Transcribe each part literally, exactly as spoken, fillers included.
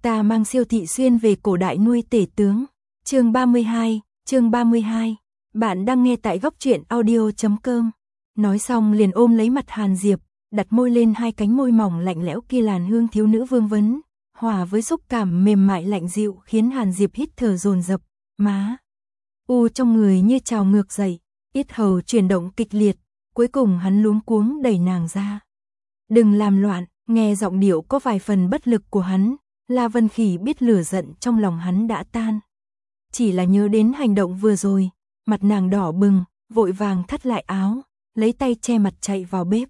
Ta mang siêu thị xuyên về cổ đại nuôi tể tướng. Chương ba mươi hai, chương ba mươi hai. Bạn đang nghe tại góc truyện audio chấm com. Nói xong liền ôm lấy mặt Hàn Diệp, đặt môi lên hai cánh môi mỏng lạnh lẽo kia, làn hương thiếu nữ vương vấn, hòa với xúc cảm mềm mại lạnh dịu khiến Hàn Diệp hít thở dồn dập, má u trong người như trào ngược dậy, yết hầu chuyển động kịch liệt, cuối cùng hắn luống cuống đẩy nàng ra. Đừng làm loạn, nghe giọng điệu có vài phần bất lực của hắn, La Vân Khỉ biết lửa giận trong lòng hắn đã tan. Chỉ là nhớ đến hành động vừa rồi, mặt nàng đỏ bừng, vội vàng thắt lại áo, lấy tay che mặt chạy vào bếp.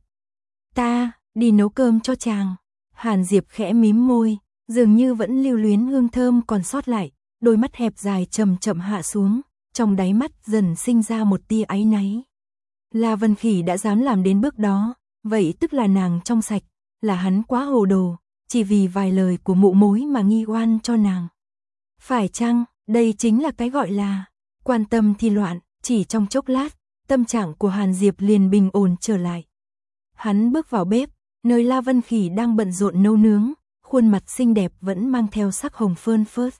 Ta, đi nấu cơm cho chàng. Hàn Diệp khẽ mím môi, dường như vẫn lưu luyến hương thơm còn sót lại, đôi mắt hẹp dài chậm chậm hạ xuống, trong đáy mắt dần sinh ra một tia áy náy. La Vân Khỉ đã dám làm đến bước đó, vậy tức là nàng trong sạch, là hắn quá hồ đồ, chỉ vì vài lời của mụ mối mà nghi oan cho nàng. Phải chăng, đây chính là cái gọi là quan tâm thì loạn, chỉ trong chốc lát, tâm trạng của Hàn Diệp liền bình ổn trở lại. Hắn bước vào bếp, nơi La Vân Khỉ đang bận rộn nấu nướng, khuôn mặt xinh đẹp vẫn mang theo sắc hồng phơn phớt.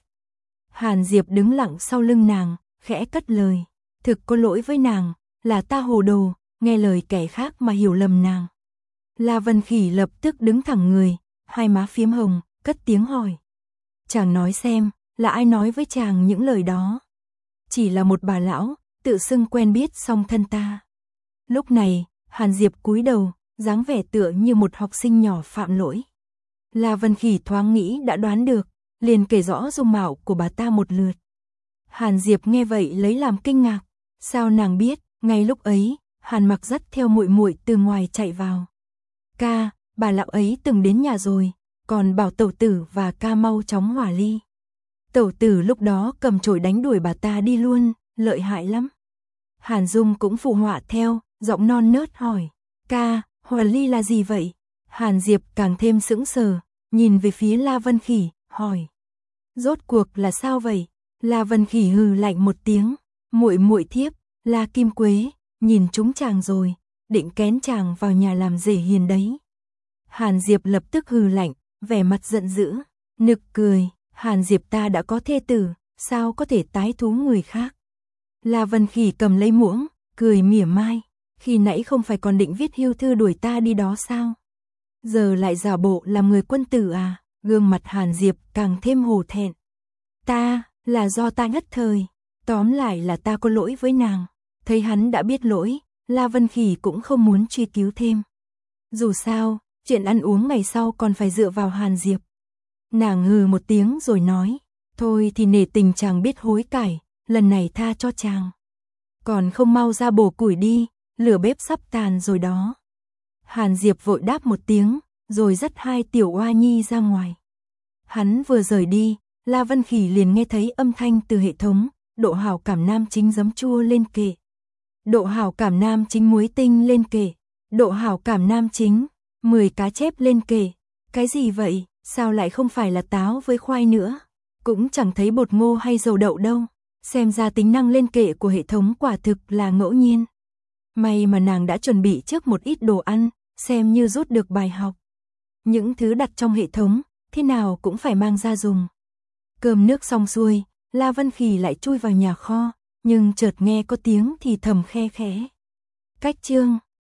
Hàn Diệp đứng lặng sau lưng nàng, khẽ cất lời, thực có lỗi với nàng, là ta hồ đồ, nghe lời kẻ khác mà hiểu lầm nàng. La Vân Khỉ lập tức đứng thẳng người, hai má phiếm hồng, cất tiếng hỏi. Chàng nói xem, là ai nói với chàng những lời đó? Chỉ là một bà lão, tự xưng quen biết song thân ta. Lúc này, Hàn Diệp cúi đầu, dáng vẻ tựa như một học sinh nhỏ phạm lỗi. La Vân Khỉ thoáng nghĩ đã đoán được, liền kể rõ dung mạo của bà ta một lượt. Hàn Diệp nghe vậy lấy làm kinh ngạc, sao nàng biết? Ngay lúc ấy, Hàn Mặc dắt theo muội muội từ ngoài chạy vào. Ca, bà lão ấy từng đến nhà rồi, còn bảo tẩu tử và ca mau chóng hỏa ly. Tẩu tử lúc đó cầm chổi đánh đuổi bà ta đi luôn, lợi hại lắm. Hàn Dung cũng phụ họa theo, giọng non nớt hỏi, ca, hỏa ly là gì vậy? Hàn Diệp càng thêm sững sờ, nhìn về phía La Vân Khỉ, hỏi, rốt cuộc là sao vậy? La Vân Khỉ hừ lạnh một tiếng, muội muội thiếp, La Kim Quế, nhìn chúng chàng rồi, định kén chàng vào nhà làm rể hiền đấy. Hàn Diệp lập tức hừ lạnh, vẻ mặt giận dữ, nực cười, Hàn Diệp ta đã có thê tử, sao có thể tái thú người khác? La Vân Khỉ cầm lấy muỗng, cười mỉa mai, khi nãy không phải còn định viết hưu thư đuổi ta đi đó sao? Giờ lại giả bộ làm người quân tử à? Gương mặt Hàn Diệp càng thêm hổ thẹn. Ta, là do ta nhất thời, tóm lại là ta có lỗi với nàng. Thấy hắn đã biết lỗi, La Vân Khỉ cũng không muốn truy cứu thêm. Dù sao, chuyện ăn uống ngày sau còn phải dựa vào Hàn Diệp. Nàng hừ một tiếng rồi nói, thôi thì nể tình chàng biết hối cải, lần này tha cho chàng. Còn không mau ra bổ củi đi, lửa bếp sắp tàn rồi đó. Hàn Diệp vội đáp một tiếng, rồi dắt hai tiểu oa nhi ra ngoài. Hắn vừa rời đi, La Vân Khỉ liền nghe thấy âm thanh từ hệ thống, độ hảo cảm nam chính giấm chua lên kệ. Độ hảo cảm nam chính muối tinh lên kệ. Độ hảo cảm nam chính, mười cá chép lên kệ. Cái gì vậy, sao lại không phải là táo với khoai nữa? Cũng chẳng thấy bột ngô hay dầu đậu đâu. Xem ra tính năng lên kệ của hệ thống quả thực là ngẫu nhiên. May mà nàng đã chuẩn bị trước một ít đồ ăn, xem như rút được bài học. Những thứ đặt trong hệ thống, thế nào cũng phải mang ra dùng. Cơm nước xong xuôi, La Vân Khỉ lại chui vào nhà kho, nhưng chợt nghe có tiếng thì thầm khe khẽ. Cách chương